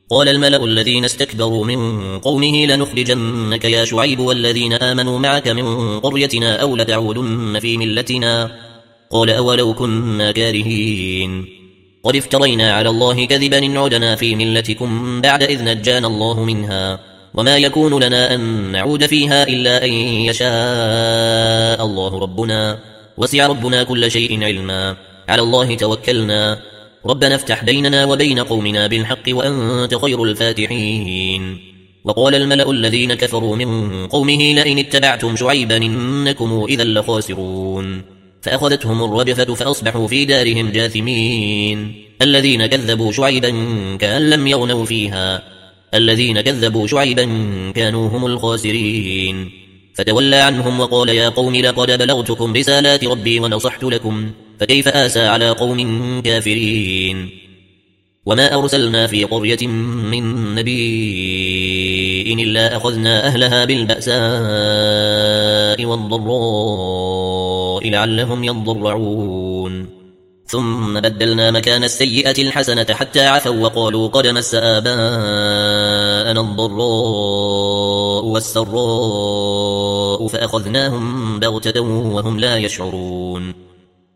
قال الملأ الذين استكبروا من قومه لنخرجنك يا شعيب والذين آمنوا معك من قريتنا أو لتعودن في ملتنا. قال أولو كنا كارهين قد افترينا على الله كذبا إن عدنا في ملتكم بعد إذ نجانا الله منها وما يكون لنا أن نعود فيها إلا أن يشاء الله ربنا وسع ربنا كل شيء علما على الله توكلنا ربنا افتح بيننا وبين قومنا بالحق وأنت خير الفاتحين. وقال الملأ الذين كفروا من قومه لئن اتبعتم شعيبا إنكم إذا لخاسرون. فأخذتهم الرجفة فأصبحوا في دارهم جاثمين. الذين كذبوا شعيبا كأن لم يغنوا فيها الذين كذبوا شعيبا كانوا هم الخاسرين. فتولى عنهم وقال يا قوم لقد بلغتكم رسالات ربي ونصحت لكم فكيف آسى على قوم كافرين. وما أرسلنا في قرية من نبي إلا أخذنا أهلها بالبأساء والضراء لعلهم يضرعون ثم بدلنا مكان السيئة الحسنة حتى عفوا وقالوا قد مس آباءنا الضراء والسراء فأخذناهم بغتة وهم لا يشعرون.